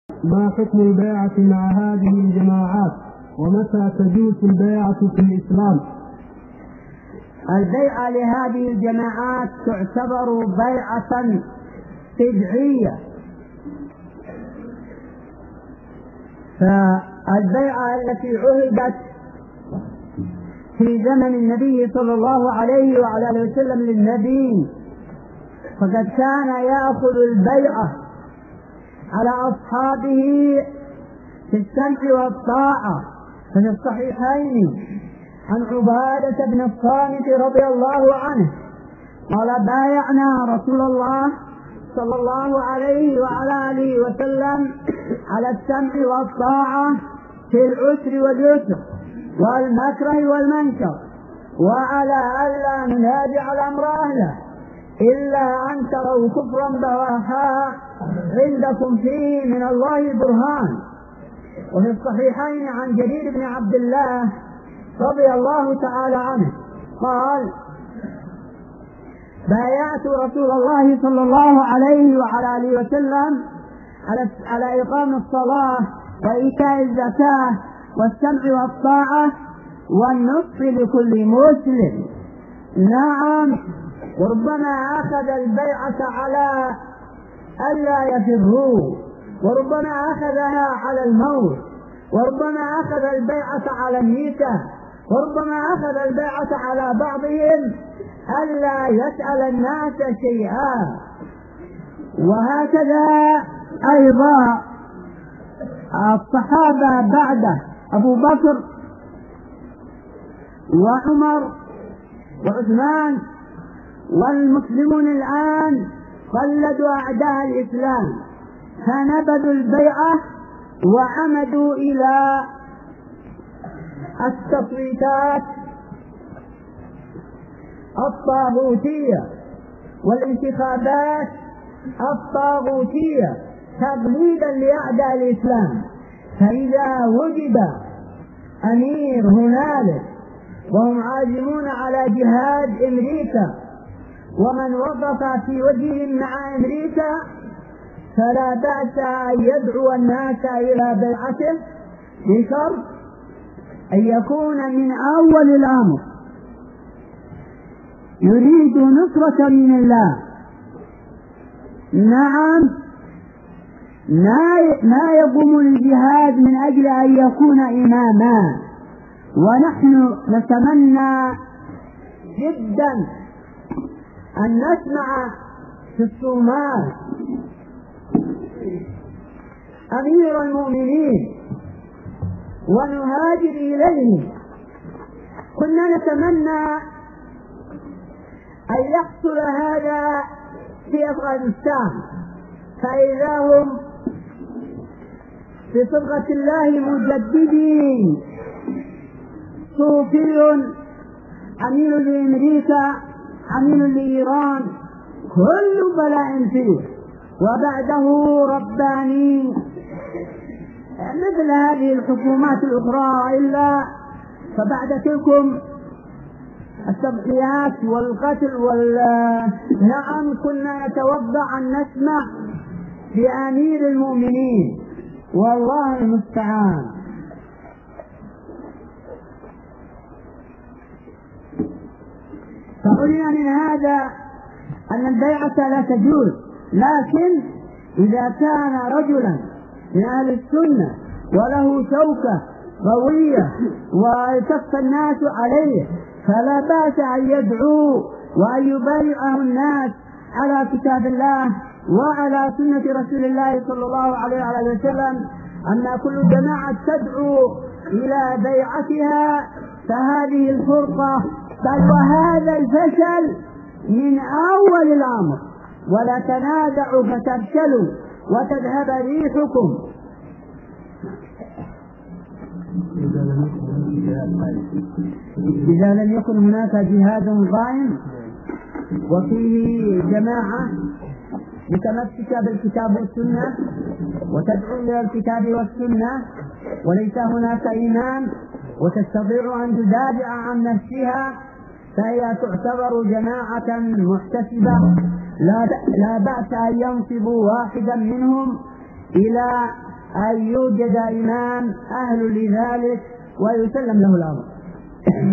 ما حكم البيعة مع هذه الجماعات ومتى تجوز البيعة في الإسلام؟ البيعة لهذه الجماعات تعتبر بيعة بدعية، فالبيعة التي عهدت في زمن النبي صلى الله عليه وعلى آله وسلم للنبي، فقد كان يأخذ البيعة على أصحابه في السمع والطاعة. في الصحيحين عن عبادة بن الصامت رضي الله عنه قال: بايعنا رسول الله صلى الله عليه وعلى آله وسلم على السمع والطاعة في العسر واليسر والمكره والمنكر، وعلى ألا ننازع الأمر أهله إلا أن تروا كفرا بواحا عندكم فيه من الله برهان. وفي الصحيحين عن جرير بن عبد الله رضي الله تعالى عنه قال: بايعت رسول الله صلى الله عليه وعلى آله وسلم على إقام الصلاة وإيتاء الزكاة والسمع والطاعة والنصح لكل مسلم. نعم، وربما أخذ البيعة على ألا يفروا، وربما أخذها على الموت، وربما أخذ البيعة على النكاح، وربما أخذ البيعة على بعضهم ألا يسأل الناس شيئا. وهكذا أيضا الصحابة بعده أبو بكر وعمر وعثمان، والمسلمون الآن قلدوا أعداء الإسلام فنبذوا البيعة وعمدوا إلى التصويتات الطاغوتية والانتخابات الطاغوتية تقليدا لأعداء الإسلام. فإذا وجد أمير هنالك وهم عازمون على جهاد أمريكا ومن وقف في وجههم مع أمريكا فلا بأس أن يدعو الناس إلى بيعته بشرط أن يكون من أول الأمر يريد نصرة من الله. نعم، ما يقوم الجهاد من أجل أن يكون إماما. ونحن نتمنى جدا أن نسمع في الصومال أمير المؤمنين ونهاجر إليه. كنا نتمنى أن يحصل هذا في أفغانستان، فإذا هم في صبغة الله مجددين، صوفي أمين لأمريكا أمين لإيران، كل بلاء فيه، وبعده رباني مثل هذه الحكومات الأخرى. إلا فبعد تلكم التضحيات والقتل نعم، كنا نتوضع أن نسمع بأمير المؤمنين، والله المستعان. فقلنا من هذا أن البيعة لا تجوز، لكن إذا كان رجلا من أهل السنة وله شوكة قوية والتف الناس عليه فلا بأس أن يدعو وأن يبايعه الناس على كتاب الله وعلى سنة رسول الله صلى الله عليه وسلم. أما كل جماعة تدعو إلى بيعتها فهذه الفرقة، بل وهذا الفشل من أول الأمر. ولا تنازعوا فتفشلوا وتذهب ريحكم. إذا لم يكن هناك جهاد قائم وفيه جماعة متمسكة بالكتاب والسنة وتدعو إلى الكتاب والسنة وليس هناك إمام وتستطيع أن تدافع عن نفسها، فهي تعتبر جماعة محتسبة لا بأس أن ينصبوا واحدا منهم إلى أن يوجد إمام أهل لذلك ويسلم له الأمر.